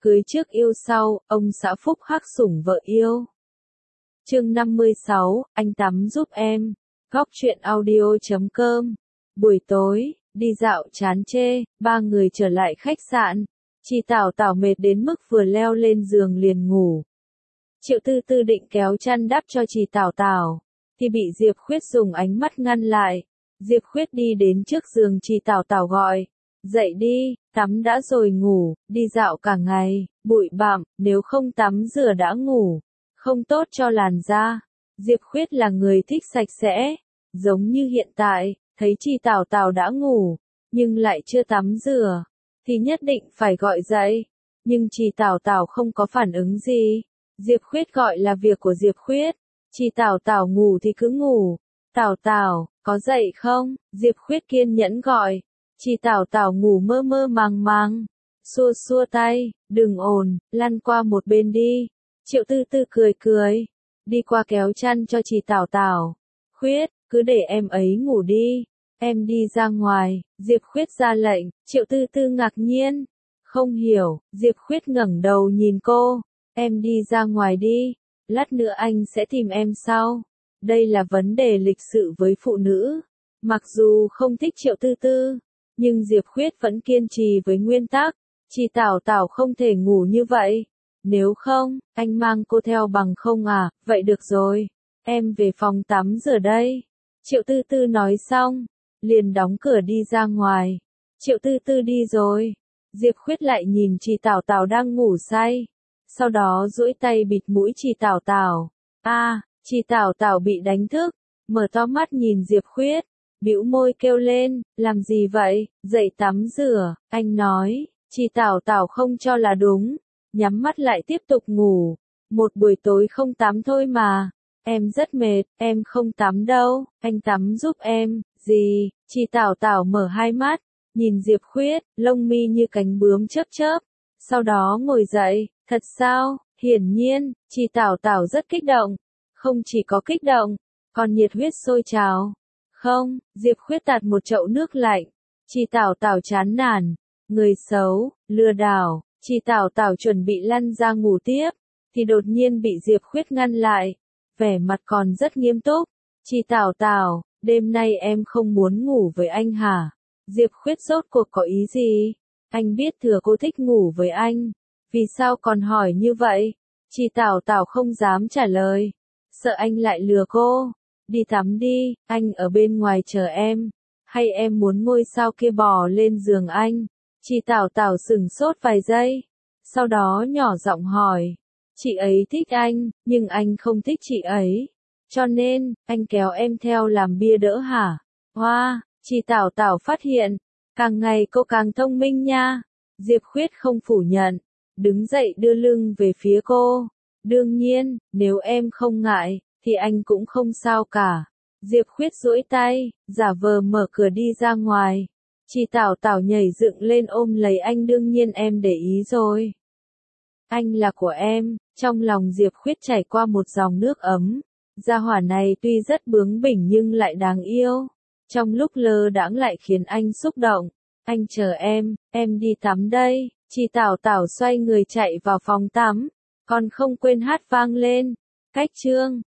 Cưới trước yêu sau, ông xã phúc hắc sủng vợ yêu. Chương 56, anh tắm giúp em. Góc truyện audio.com. Buổi tối, đi dạo chán chê, ba người trở lại khách sạn. Chị Tảo mệt đến mức vừa leo lên giường liền ngủ. Triệu Tư Tư định kéo chăn đắp cho chị Tảo, thì bị Diệp Khuyết dùng ánh mắt ngăn lại. Diệp Khuyết đi đến trước giường chị Tảo gọi. Dậy đi, tắm đã rồi ngủ, đi dạo cả ngày, bụi bặm, nếu không tắm rửa đã ngủ, không tốt cho làn da. Diệp Khuyết là người thích sạch sẽ, giống như hiện tại, thấy chị Tảo đã ngủ, nhưng lại chưa tắm rửa, thì nhất định phải gọi dậy. Nhưng chị Tảo không có phản ứng gì. Diệp Khuyết gọi là việc của Diệp Khuyết. Chị Tảo ngủ thì cứ ngủ. Tảo, có dậy không? Diệp Khuyết kiên nhẫn gọi. Chị Tảo ngủ mơ mơ màng, xua tay, đừng ồn, lăn qua một bên đi. Triệu Tư Tư cười, đi qua kéo chăn cho chị Tảo. Khuyết, cứ để em ấy ngủ đi, em đi ra ngoài. Diệp Khuyết ra lệnh. Triệu Tư Tư ngạc nhiên, không hiểu. Diệp Khuyết ngẩng đầu nhìn cô, em đi ra ngoài đi, lát nữa anh sẽ tìm em sau. Đây là vấn đề lịch sự với phụ nữ. Mặc dù không thích Triệu Tư Tư, nhưng Diệp Khuyết vẫn kiên trì với nguyên tắc. Chị Tảo không thể ngủ như vậy. Nếu không, anh mang cô theo bằng không à? Vậy được rồi, em về phòng tắm rửa đây. Triệu Tư Tư nói xong, liền đóng cửa đi ra ngoài. Triệu Tư Tư đi rồi. Diệp Khuyết lại nhìn chị Tảo đang ngủ say. Sau đó duỗi tay bịt mũi chị Tảo. Chị Tảo bị đánh thức, mở to mắt nhìn Diệp Khuyết, bĩu môi kêu lên, làm gì vậy? Dậy tắm rửa, anh nói. Chị Tảo không cho là đúng, nhắm mắt lại tiếp tục ngủ. Một buổi tối không tắm thôi mà. Em rất mệt, em không tắm đâu, anh tắm giúp em. Gì? Chị Tảo mở hai mắt, nhìn Diệp Khuyết, lông mi như cánh bướm chớp. Sau đó ngồi dậy. Thật sao? Hiển nhiên, chị Tảo rất kích động. Không chỉ có kích động, còn nhiệt huyết sôi trào. Không, Diệp Khuyết tạt một chậu nước lạnh. Chị Tảo chán nản. Người xấu, lừa đảo. Chị Tảo chuẩn bị lăn ra ngủ tiếp, thì đột nhiên bị Diệp Khuyết ngăn lại. Vẻ mặt còn rất nghiêm túc. Chị Tảo, đêm nay em không muốn ngủ với anh hả? Diệp Khuyết rốt cuộc có ý gì? Anh biết thừa cô thích ngủ với anh. Vì sao còn hỏi như vậy? Chị Tảo không dám trả lời. Sợ anh lại lừa cô. Đi tắm đi, anh ở bên ngoài chờ em. Hay em muốn ngôi sao kia bò lên giường anh? Chị Tảo sửng sốt vài giây. Sau đó nhỏ giọng hỏi. Chị ấy thích anh, nhưng anh không thích chị ấy. Cho nên, anh kéo em theo làm bia đỡ hả? Wow, chị Tảo phát hiện. Càng ngày cô càng thông minh nha. Diệp Khuyết không phủ nhận. Đứng dậy đưa lưng về phía cô. Đương nhiên, nếu em không ngại, thì anh cũng không sao cả. Diệp Khuyết duỗi tay, giả vờ mở cửa đi ra ngoài. Chị Tảo nhảy dựng lên ôm lấy anh. Đương nhiên em để ý rồi. Anh là của em. Trong lòng Diệp Khuyết chảy qua một dòng nước ấm. Gia hỏa này tuy rất bướng bỉnh nhưng lại đáng yêu. Trong lúc lơ đãng lại khiến anh xúc động. Anh chờ em đi tắm đây. Chị Tảo xoay người chạy vào phòng tắm, còn không quên hát vang lên. Cách chương